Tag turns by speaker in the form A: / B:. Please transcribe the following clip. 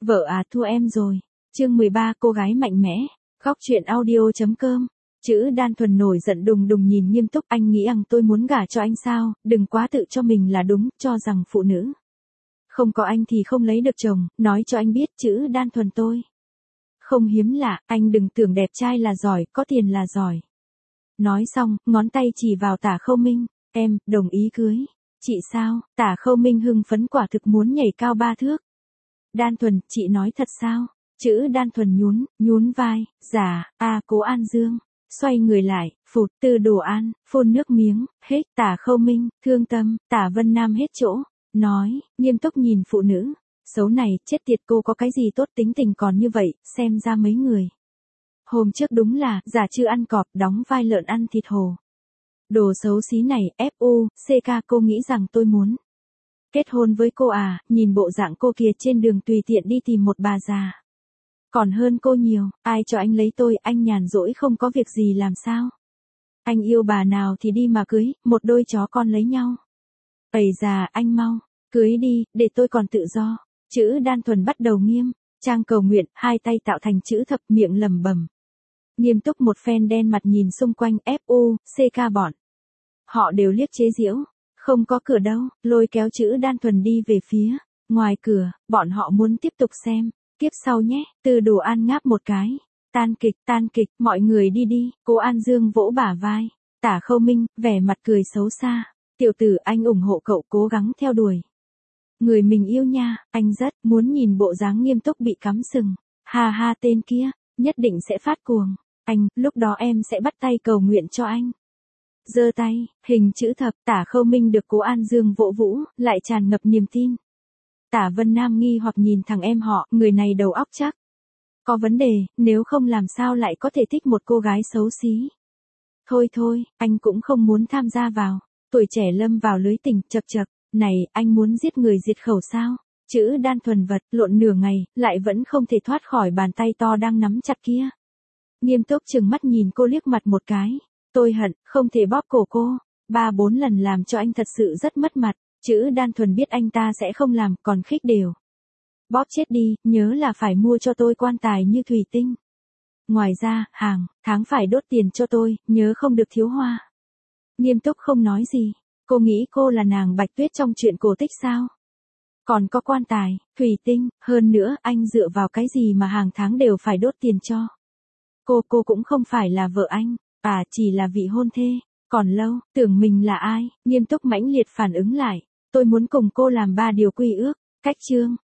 A: Vợ à thua em rồi. Chương 13 cô gái mạnh mẽ. Góc truyện audio.com. Chữ Đan Thuần nổi giận đùng đùng nhìn Nghiêm Túc, anh nghĩ rằng tôi muốn gả cho anh sao, đừng quá tự cho mình là đúng, cho rằng phụ nữ không có anh thì không lấy được chồng, nói cho anh biết Chữ Đan Thuần tôi không hiếm lạ, anh đừng tưởng đẹp trai là giỏi, có tiền là giỏi. Nói xong, ngón tay chỉ vào Tả Khâu Minh, em, đồng ý cưới. Chị sao? Tả Khâu Minh hưng phấn quả thực muốn nhảy cao 3 thước. Đan Thuần, chị nói thật sao? Chữ Đan Thuần nhún vai, dạ, Cố An Dương. Xoay người lại, phụt, Từ Đồ An, phun nước miếng, hết, Tả Khâu Minh, thương tâm, Tả Vân Nam hết chỗ. Nói, nghiêm túc nhìn phụ nữ. Xấu này, chết tiệt, cô có cái gì tốt tính tình còn như vậy, xem ra mấy người hôm trước đúng là giả chưa ăn cọp, đóng vai lợn ăn thịt hồ. Đồ xấu xí này, CK, cô nghĩ rằng tôi muốn kết hôn với cô à? Nhìn bộ dạng cô kia trên đường tùy tiện đi tìm một bà già còn hơn cô nhiều, ai cho anh lấy tôi, anh nhàn rỗi không có việc gì làm sao? Anh yêu bà nào thì đi mà cưới, một đôi chó con lấy nhau. Ầy già, anh mau cưới đi, để tôi còn tự do. Chữ Đan Thuần bắt đầu nghiêm trang cầu nguyện, hai tay tạo thành chữ thập, miệng lẩm bẩm. Nghiêm Túc một phen đen mặt nhìn xung quanh, CK bọn họ đều liếc chế giễu. Không có cửa đâu, lôi kéo Chữ Đan Thuần đi về phía ngoài cửa, bọn họ muốn tiếp tục xem tiếp sau nhé. Từ Đồ An ngáp một cái. Tan kịch, mọi người đi đi. Cố An Dương vỗ bả vai Tả Khâu Minh, vẻ mặt cười xấu xa. Tiểu tử, anh ủng hộ cậu cố gắng theo đuổi người mình yêu nha, anh rất muốn nhìn bộ dáng Nghiêm Túc bị cắm sừng. Ha, tên kia nhất định sẽ phát cuồng. Anh, lúc đó em sẽ bắt tay cầu nguyện cho anh. Giơ tay, hình chữ thập. Tả Khâu Minh được Cố An Dương vỗ vũ, lại tràn ngập niềm tin. Tả Vân Nam nghi hoặc nhìn thằng em họ, người này đầu óc chắc có vấn đề, nếu không làm sao lại có thể thích một cô gái xấu xí. Thôi, anh cũng không muốn tham gia vào. Tuổi trẻ lâm vào lưới tình, chật, này, anh muốn giết người diệt khẩu sao? Chữ Đan Thuần vật lộn nửa ngày, lại vẫn không thể thoát khỏi bàn tay to đang nắm chặt kia. Nghiêm Túc trừng mắt nhìn cô liếc mặt một cái. Tôi hận, không thể bóp cổ cô. 3-4 lần làm cho anh thật sự rất mất mặt. Chữ Đan Thuần biết anh ta sẽ không làm, còn khích đều. Bóp chết đi, nhớ là phải mua cho tôi quan tài như thủy tinh. Ngoài ra, hàng tháng phải đốt tiền cho tôi, nhớ không được thiếu hoa. Nghiêm Túc không nói gì. Cô nghĩ cô là nàng Bạch Tuyết trong chuyện cổ tích sao? Còn có quan tài, thủy tinh, hơn nữa anh dựa vào cái gì mà hàng tháng đều phải đốt tiền cho? Cô cũng không phải là vợ anh, chỉ là vị hôn thê. Còn lâu, tưởng mình là ai? Nghiêm Túc mãnh liệt phản ứng lại. Tôi muốn cùng cô làm 3 điều quy ước. Cách chương.